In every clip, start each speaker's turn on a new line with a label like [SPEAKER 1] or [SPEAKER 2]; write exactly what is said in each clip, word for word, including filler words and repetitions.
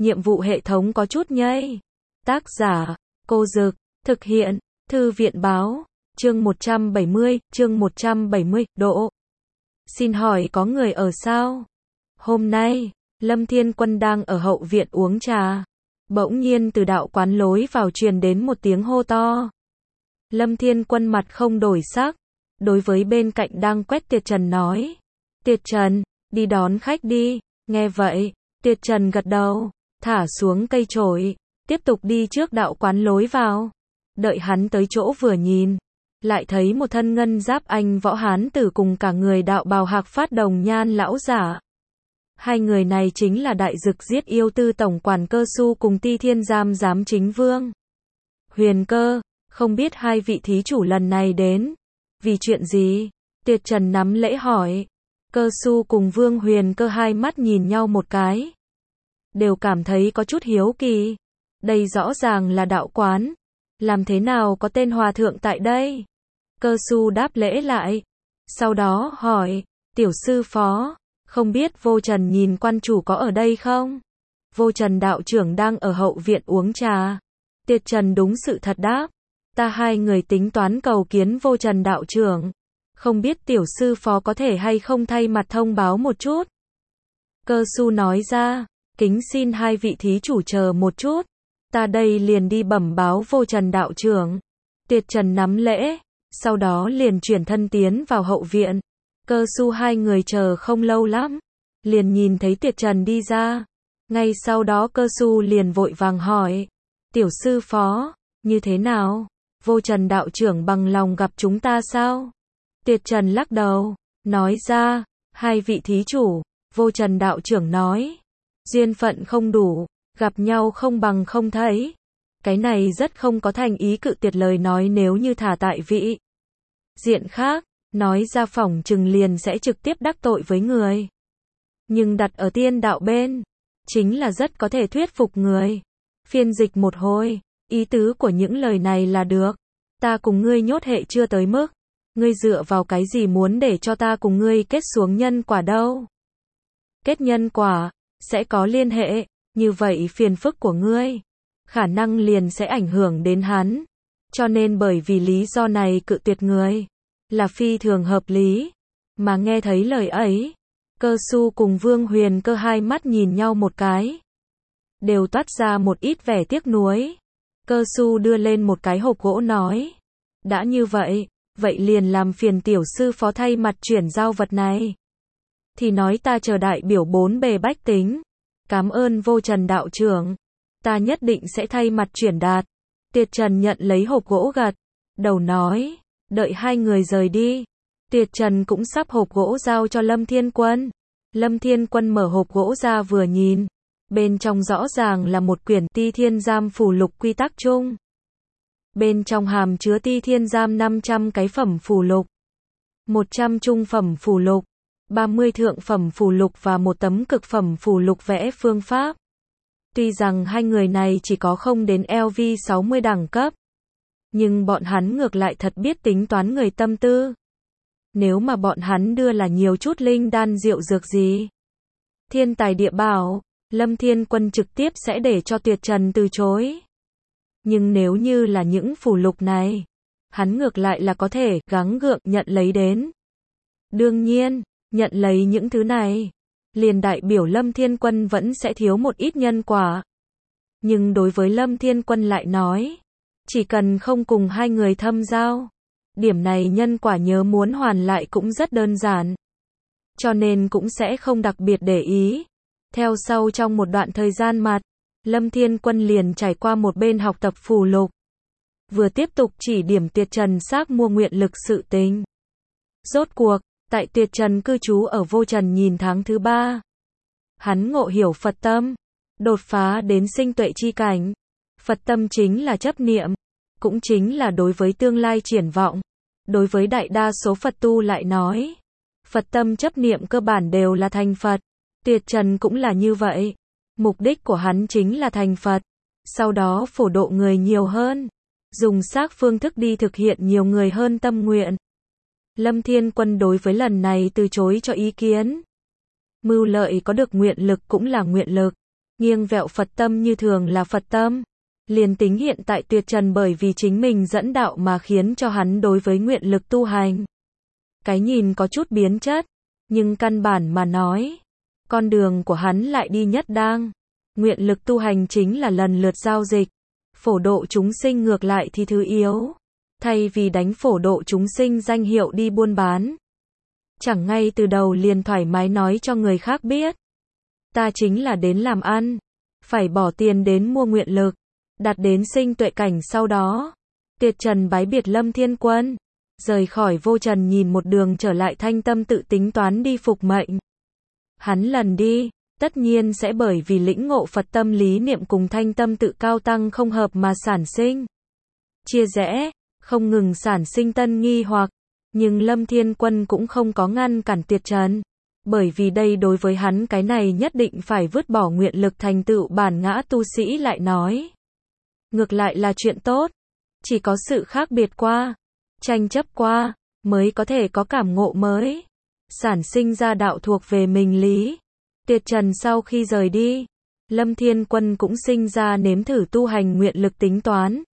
[SPEAKER 1] nhiệm vụ hệ thống có chút nhây. Tác giả, Cô Dực, thực hiện, Thư viện báo, chương một trăm bảy mươi, chương một trăm bảy mươi, độ. Xin hỏi có người ở sao? Hôm nay, Lâm Thiên Quân đang ở hậu viện uống trà. Bỗng nhiên từ đạo quán lối vào truyền đến một tiếng hô to. Lâm Thiên Quân mặt không đổi sắc, đối với bên cạnh đang quét Tiệt Trần nói. Tiệt Trần, đi đón khách đi. Nghe vậy, Tiệt Trần gật đầu, thả xuống cây chổi, tiếp tục đi trước đạo quán lối vào. Đợi hắn tới chỗ vừa nhìn, lại thấy một thân ngân giáp anh võ hán tử cùng cả người đạo bào hạc phát đồng nhan lão giả. Hai người này chính là đại dực giết yêu tư tổng quản Cơ Su cùng Ti Thiên Giam giám chính vương. Huyền Cơ, không biết hai vị thí chủ lần này đến vì chuyện gì? Tiệt Trần nắm lễ hỏi. Cơ Su cùng Vương Huyền Cơ hai mắt nhìn nhau một cái, đều cảm thấy có chút hiếu kỳ. Đây rõ ràng là đạo quán, làm thế nào có tên hòa thượng tại đây? Cơ Su đáp lễ lại, sau đó hỏi, tiểu sư phó, không biết Vô Trần nhìn quan chủ có ở đây không? Vô Trần đạo trưởng đang ở hậu viện uống trà. Tiệt Trần đúng sự thật đáp, ta hai người tính toán cầu kiến Vô Trần đạo trưởng, không biết tiểu sư phó có thể hay không thay mặt thông báo một chút. Cơ Su nói ra, kính xin hai vị thí chủ chờ một chút, ta đây liền đi bẩm báo Vô Trần đạo trưởng. Tiệt Trần nắm lễ, sau đó liền chuyển thân tiến vào hậu viện. Cơ Su hai người chờ không lâu lắm, liền nhìn thấy Tiệt Trần đi ra. Ngay sau đó Cơ Su liền vội vàng hỏi, tiểu sư phó, như thế nào? Vô Trần đạo trưởng bằng lòng gặp chúng ta sao? Tiệt Trần lắc đầu, nói ra, hai vị thí chủ, Vô Trần đạo trưởng nói, duyên phận không đủ, gặp nhau không bằng không thấy. Cái này rất không có thành ý, cự tuyệt lời nói nếu như thả tại vị diện khác, nói ra phỏng chừng liền sẽ trực tiếp đắc tội với người. Nhưng đặt ở tiên đạo bên, chính là rất có thể thuyết phục người. Phiên dịch một hồi, ý tứ của những lời này là được, ta cùng ngươi nhốt hệ chưa tới mức, ngươi dựa vào cái gì muốn để cho ta cùng ngươi kết xuống nhân quả đâu? Kết nhân quả, sẽ có liên hệ, như vậy phiền phức của ngươi, khả năng liền sẽ ảnh hưởng đến hắn. Cho nên bởi vì lý do này cự tuyệt người, là phi thường hợp lý. Mà nghe thấy lời ấy, Cơ Su cùng Vương Huyền Cơ hai mắt nhìn nhau một cái, đều toát ra một ít vẻ tiếc nuối. Cơ Su đưa lên một cái hộp gỗ nói, đã như vậy, vậy liền làm phiền tiểu sư phó thay mặt chuyển giao vật này. Thì nói ta chờ đại biểu bốn bề bách tính, cảm ơn Vô Trần đạo trưởng, ta nhất định sẽ thay mặt chuyển đạt. Tiệt Trần nhận lấy hộp gỗ gật đầu nói, đợi hai người rời đi, Tiệt Trần cũng sắp hộp gỗ giao cho Lâm Thiên Quân. Lâm Thiên Quân mở hộp gỗ ra vừa nhìn, bên trong rõ ràng là một quyển Ti Thiên Giam phù lục quy tắc chung. Bên trong hàm chứa Ti Thiên Giam năm trăm cái phẩm phù lục, một trăm trung phẩm phù lục, ba mươi thượng phẩm phù lục và một tấm cực phẩm phù lục vẽ phương pháp. Tuy rằng hai người này chỉ có không đến L V sáu mươi đẳng cấp, nhưng bọn hắn ngược lại thật biết tính toán người tâm tư. Nếu mà bọn hắn đưa là nhiều chút linh đan rượu dược gì, thiên tài địa bảo, Lâm Thiên Quân trực tiếp sẽ để cho Tiệt Trần từ chối. Nhưng nếu như là những phù lục này, hắn ngược lại là có thể gắng gượng nhận lấy đến. Đương nhiên, nhận lấy những thứ này, liền đại biểu Lâm Thiên Quân vẫn sẽ thiếu một ít nhân quả. Nhưng đối với Lâm Thiên Quân lại nói, chỉ cần không cùng hai người thâm giao, điểm này nhân quả nhớ muốn hoàn lại cũng rất đơn giản. Cho nên cũng sẽ không đặc biệt để ý. Theo sau trong một đoạn thời gian mặt, Lâm Thiên Quân liền trải qua một bên học tập phù lục, vừa tiếp tục chỉ điểm Tiệt Trần xác mua nguyện lực sự tình. Rốt cuộc, tại Tiệt Trần cư trú ở Vô Trần nhìn tháng thứ ba, hắn ngộ hiểu Phật tâm, đột phá đến sinh tuệ chi cảnh. Phật tâm chính là chấp niệm, cũng chính là đối với tương lai triển vọng. Đối với đại đa số Phật tu lại nói, Phật tâm chấp niệm cơ bản đều là thành Phật. Tiệt Trần cũng là như vậy. Mục đích của hắn chính là thành Phật, sau đó phổ độ người nhiều hơn, dùng xác phương thức đi thực hiện nhiều người hơn tâm nguyện. Lâm Thiên Quân đối với lần này từ chối cho ý kiến. Mưu lợi có được nguyện lực cũng là nguyện lực, nghiêng vẹo Phật tâm như thường là Phật tâm. Liền tính hiện tại tuyệt trần bởi vì chính mình dẫn đạo mà khiến cho hắn đối với nguyện lực tu hành. Cái nhìn có chút biến chất, nhưng căn bản mà nói, con đường của hắn lại đi nhất đang. Nguyện lực tu hành chính là lần lượt giao dịch, phổ độ chúng sinh ngược lại thì thứ yếu. Thay vì đánh phổ độ chúng sinh danh hiệu đi buôn bán. Chẳng ngay từ đầu liền thoải mái nói cho người khác biết. Ta chính là đến làm ăn, phải bỏ tiền đến mua nguyện lực, đạt đến sinh tuệ cảnh sau đó. Tiệt trần bái biệt Lâm Thiên Quân, rời khỏi vô trần nhìn một đường trở lại thanh tâm tự tính toán đi phục mệnh. Hắn lần đi, tất nhiên sẽ bởi vì lĩnh ngộ Phật tâm lý niệm cùng thanh tâm tự cao tăng không hợp mà sản sinh chia rẽ, không ngừng sản sinh tân nghi hoặc, nhưng Lâm Thiên Quân cũng không có ngăn cản Tiệt trần, bởi vì đây đối với hắn cái này nhất định phải vứt bỏ nguyện lực thành tựu bản ngã tu sĩ lại nói. Ngược lại là chuyện tốt, chỉ có sự khác biệt qua, tranh chấp qua, mới có thể có cảm ngộ mới, sản sinh ra đạo thuộc về mình lý. Tiệt trần sau khi rời đi, Lâm Thiên Quân cũng sinh ra nếm thử tu hành nguyện lực tính toán.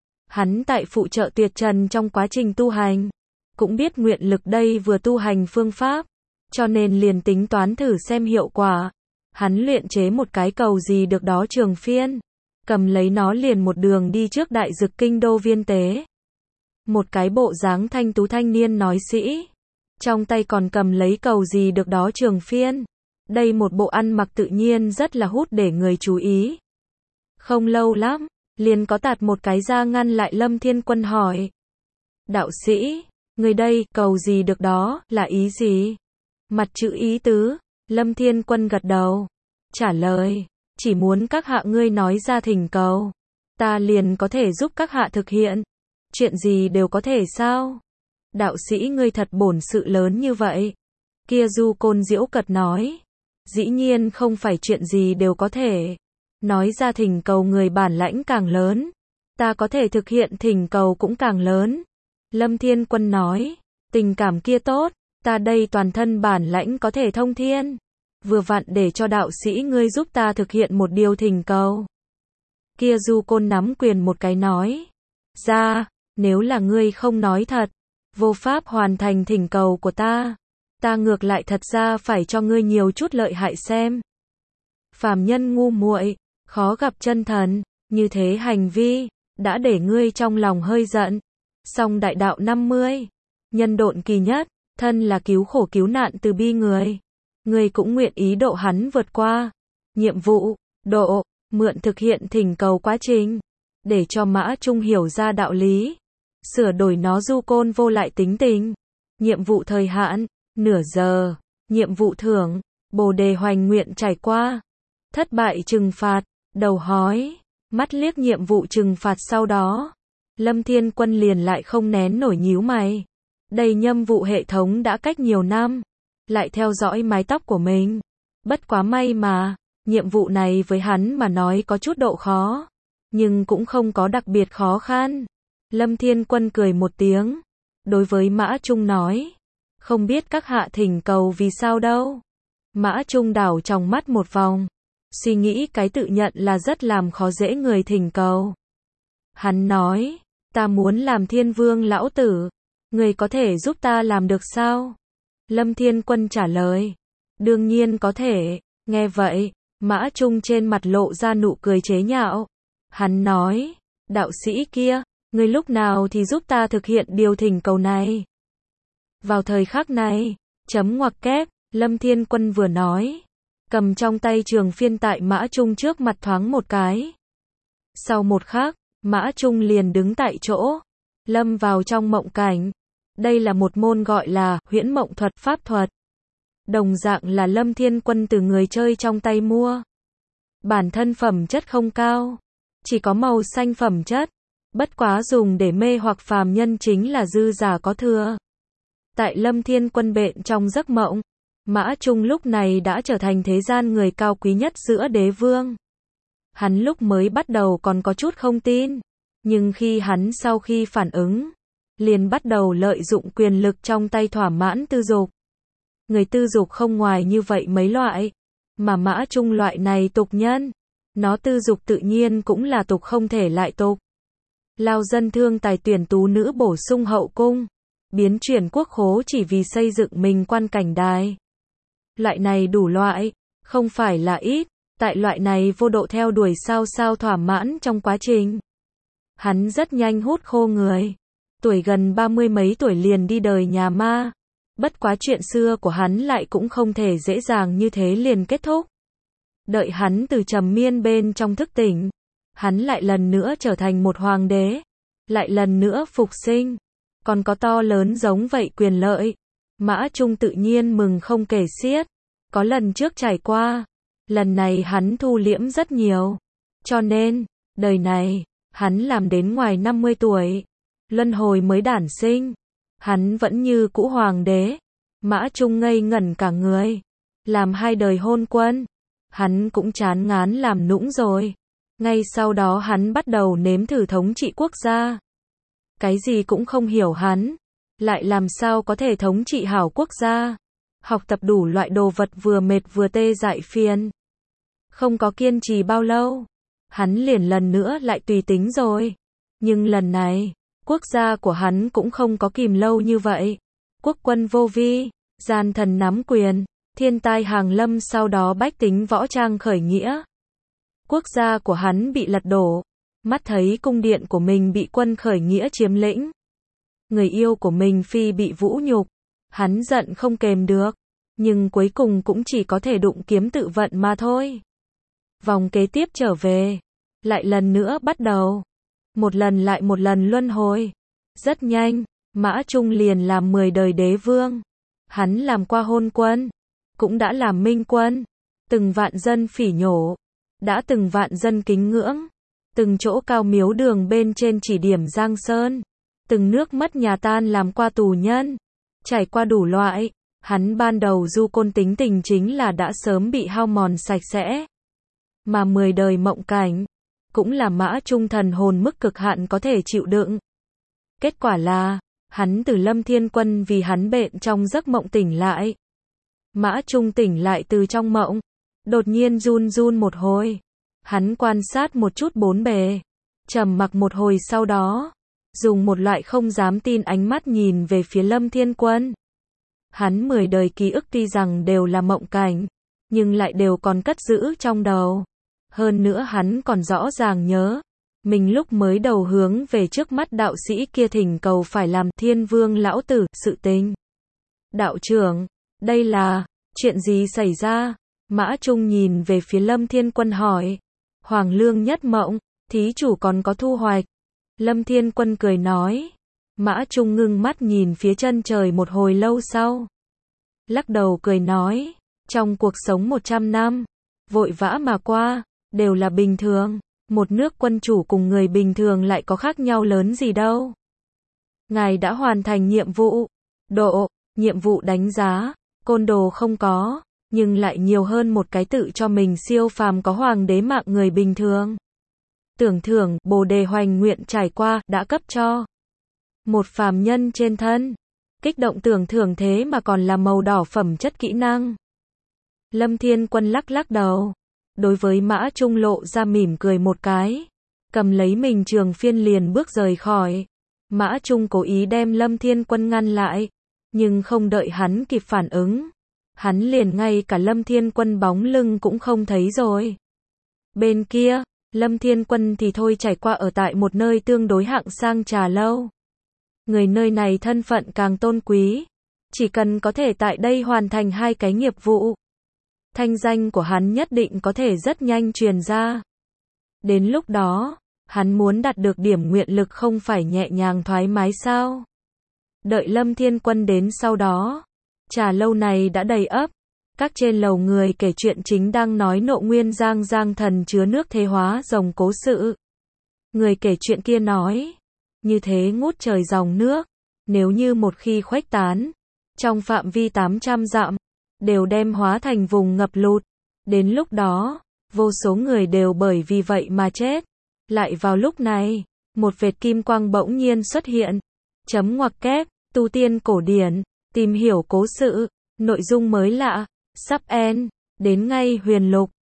[SPEAKER 1] Hắn tại phụ trợ Tiệt trần trong quá trình tu hành, cũng biết nguyện lực đây vừa tu hành phương pháp, cho nên liền tính toán thử xem hiệu quả. Hắn luyện chế một cái cầu gì được đó trường phiên, cầm lấy nó liền một đường đi trước đại dực kinh đô viên tế. Một cái bộ dáng thanh tú thanh niên nói sĩ, trong tay còn cầm lấy cầu gì được đó trường phiên. Đây một bộ ăn mặc tự nhiên rất là hút để người chú ý. Không lâu lắm, liền có tạt một cái ra ngăn lại Lâm Thiên Quân hỏi. Đạo sĩ, người đây, cầu gì được đó, là ý gì? Mặt chữ ý tứ, Lâm Thiên Quân gật đầu, trả lời, chỉ muốn các hạ ngươi nói ra thỉnh cầu, ta liền có thể giúp các hạ thực hiện. Chuyện gì đều có thể sao? Đạo sĩ ngươi thật bổn sự lớn như vậy. Kia Du Côn giễu cợt nói, dĩ nhiên không phải chuyện gì đều có thể. Nói ra thỉnh cầu người bản lãnh càng lớn, ta có thể thực hiện thỉnh cầu cũng càng lớn. Lâm Thiên Quân nói, tình cảm kia tốt, ta đây toàn thân bản lãnh có thể thông thiên. Vừa vặn để cho đạo sĩ ngươi giúp ta thực hiện một điều thỉnh cầu. Kia Du Côn nắm quyền một cái nói, ra, nếu là ngươi không nói thật, vô pháp hoàn thành thỉnh cầu của ta, ta ngược lại thật ra phải cho ngươi nhiều chút lợi hại xem. Phàm nhân ngu muội, khó gặp chân thần, như thế hành vi, đã để ngươi trong lòng hơi giận. Song đại đạo năm mươi, nhân độn kỳ nhất, thân là cứu khổ cứu nạn từ bi người. Ngươi cũng nguyện ý độ hắn vượt qua. Nhiệm vụ, độ, mượn thực hiện thỉnh cầu quá trình, để cho Mã Trung hiểu ra đạo lý. Sửa đổi nó Du Côn vô lại tính tình. Nhiệm vụ thời hạn, nửa giờ. Nhiệm vụ thưởng, Bồ đề hoành nguyện trải qua. Thất bại trừng phạt, đầu hói, mắt liếc nhiệm vụ trừng phạt sau đó. Lâm Thiên Quân liền lại không nén nổi nhíu mày. Đây nhiệm vụ hệ thống đã cách nhiều năm, lại theo dõi mái tóc của mình. Bất quá may mà, nhiệm vụ này với hắn mà nói có chút độ khó, nhưng cũng không có đặc biệt khó khăn. Lâm Thiên Quân cười một tiếng, đối với Mã Trung nói, không biết các hạ thỉnh cầu vì sao đâu. Mã Trung đảo trong mắt một vòng, suy nghĩ cái tự nhận là rất làm khó dễ người thỉnh cầu. Hắn nói, ta muốn làm Thiên Vương lão tử, người có thể giúp ta làm được sao? Lâm Thiên Quân trả lời, đương nhiên có thể. Nghe vậy, Mã Trung trên mặt lộ ra nụ cười chế nhạo. Hắn nói, đạo sĩ kia, người lúc nào thì giúp ta thực hiện điều thỉnh cầu này? Vào thời khắc này, chấm ngoặc kép, Lâm Thiên Quân vừa nói, cầm trong tay trường phiên tại Mã Trung trước mặt thoáng một cái. Sau một khắc, Mã Trung liền đứng tại chỗ, lâm vào trong mộng cảnh. Đây là một môn gọi là huyễn mộng thuật pháp thuật. Đồng dạng là Lâm Thiên Quân từ người chơi trong tay mua. Bản thân phẩm chất không cao, chỉ có màu xanh phẩm chất, bất quá dùng để mê hoặc phàm nhân chính là dư giả có thừa. Tại Lâm Thiên Quân bện trong giấc mộng, Mã Trung lúc này đã trở thành thế gian người cao quý nhất giữa đế vương. Hắn lúc mới bắt đầu còn có chút không tin, nhưng khi hắn sau khi phản ứng, liền bắt đầu lợi dụng quyền lực trong tay thỏa mãn tư dục. Người tư dục không ngoài như vậy mấy loại, mà Mã Trung loại này tục nhân, Nó tư dục tự nhiên cũng là tục không thể lại tục. Lao dân thương tài tuyển tú nữ bổ sung hậu cung, biến chuyển quốc khố chỉ vì xây dựng mình quan cảnh đài. Loại này đủ loại, không phải là ít, tại loại này vô độ theo đuổi sao sao thỏa mãn trong quá trình. Hắn rất nhanh hút khô người. Tuổi gần ba mươi mấy tuổi liền đi đời nhà ma. Bất quá chuyện xưa của hắn lại cũng không thể dễ dàng như thế liền kết thúc. Đợi hắn từ trầm miên bên trong thức tỉnh, hắn lại lần nữa trở thành một hoàng đế, lại lần nữa phục sinh, còn có to lớn giống vậy quyền lợi. Mã Trung tự nhiên mừng không kể xiết, có lần trước trải qua, lần này hắn thu liễm rất nhiều, cho nên, đời này, hắn làm đến ngoài năm mươi tuổi, luân hồi mới đản sinh, hắn vẫn như cũ hoàng đế. Mã Trung ngây ngẩn cả người, làm hai đời hôn quân, hắn cũng chán ngán làm nũng rồi. Ngay sau đó hắn bắt đầu nếm thử thống trị quốc gia. Cái gì cũng không hiểu hắn, lại làm sao có thể thống trị hảo quốc gia. Học tập đủ loại đồ vật vừa mệt vừa tê dại phiền. Không có kiên trì bao lâu, hắn liền lần nữa lại tùy tính rồi. Nhưng lần này, quốc gia của hắn cũng không có kìm lâu như vậy. Quốc quân vô vi, gian thần nắm quyền, thiên tai hàng lâm, sau đó bách tính võ trang khởi nghĩa. Quốc gia của hắn bị lật đổ, mắt thấy cung điện của mình bị quân khởi nghĩa chiếm lĩnh. Người yêu của mình phi bị vũ nhục, hắn giận không kềm được, nhưng cuối cùng cũng chỉ có thể đụng kiếm tự vận mà thôi. Vòng kế tiếp trở về, lại lần nữa bắt đầu, một lần lại một lần luân hồi. Rất nhanh, Mã Trung liền làm mười đời đế vương. Hắn làm qua hôn quân, cũng đã làm minh quân, từng vạn dân phỉ nhổ, đã từng vạn dân kính ngưỡng, từng chỗ cao miếu đường bên trên chỉ điểm Giang Sơn, từng nước mất nhà tan làm qua tù nhân, trải qua đủ loại. Hắn ban đầu du côn tính tình chính là đã sớm bị hao mòn sạch sẽ. Mà mười đời mộng cảnh, cũng là Mã Trung thần hồn mức cực hạn có thể chịu đựng. Kết quả là, hắn từ Lâm Thiên Quân vì hắn bệnh trong giấc mộng tỉnh lại. Mã Trung tỉnh lại từ trong mộng, đột nhiên run run một hồi. Hắn quan sát một chút bốn bề, trầm mặc một hồi sau đó, dùng một loại không dám tin ánh mắt nhìn về phía Lâm Thiên Quân. Hắn mười đời ký ức tuy rằng đều là mộng cảnh, nhưng lại đều còn cất giữ trong đầu. Hơn nữa hắn còn rõ ràng nhớ, mình lúc mới đầu hướng về trước mắt đạo sĩ kia thỉnh cầu phải làm Thiên Vương lão tử sự tình. Đạo trưởng, đây là, chuyện gì xảy ra? Mã Trung nhìn về phía Lâm Thiên Quân hỏi. Hoàng lương nhất mộng, thí chủ còn có thu hoạch. Lâm Thiên Quân cười nói. Mã Trung ngưng mắt nhìn phía chân trời một hồi lâu sau. Lắc đầu cười nói, trong cuộc sống một trăm năm, vội vã mà qua, đều là bình thường. Một nước quân chủ cùng người bình thường lại có khác nhau lớn gì đâu. Ngài đã hoàn thành nhiệm vụ. Độ, nhiệm vụ đánh giá, côn đồ không có, nhưng lại nhiều hơn một cái tự cho mình siêu phàm có hoàng đế mạng người bình thường. Tưởng thưởng, Bồ đề hoành nguyện trải qua, đã cấp cho một phàm nhân trên thân. Kích động tưởng thưởng thế mà còn là màu đỏ phẩm chất kỹ năng. Lâm Thiên Quân lắc lắc đầu. Đối với Mã Trung lộ ra mỉm cười một cái. Cầm lấy mình trường phiên liền bước rời khỏi. Mã Trung cố ý đem Lâm Thiên Quân ngăn lại. Nhưng không đợi hắn kịp phản ứng. Hắn liền ngay cả Lâm Thiên Quân bóng lưng cũng không thấy rồi. Bên kia, Lâm Thiên Quân thì thôi trải qua ở tại một nơi tương đối hạng sang trà lâu. Người nơi này thân phận càng tôn quý. Chỉ cần có thể tại đây hoàn thành hai cái nghiệp vụ, thanh danh của hắn nhất định có thể rất nhanh truyền ra. Đến lúc đó, hắn muốn đạt được điểm nguyện lực không phải nhẹ nhàng thoải mái sao? Đợi Lâm Thiên Quân đến sau đó, trà lâu này đã đầy ắp. Các trên lầu người kể chuyện chính đang nói Nộ Nguyên Giang Giang thần chứa nước thế hóa rồng cố sự. Người kể chuyện kia nói, như thế ngút trời dòng nước, nếu như một khi khuếch tán, trong phạm vi tám trăm dặm, đều đem hóa thành vùng ngập lụt. Đến lúc đó, vô số người đều bởi vì vậy mà chết. Lại vào lúc này, một vệt kim quang bỗng nhiên xuất hiện. Chấm ngoặc kép, tu tiên cổ điển, tìm hiểu cố sự, nội dung mới lạ, sắp end, đến ngay huyền lục.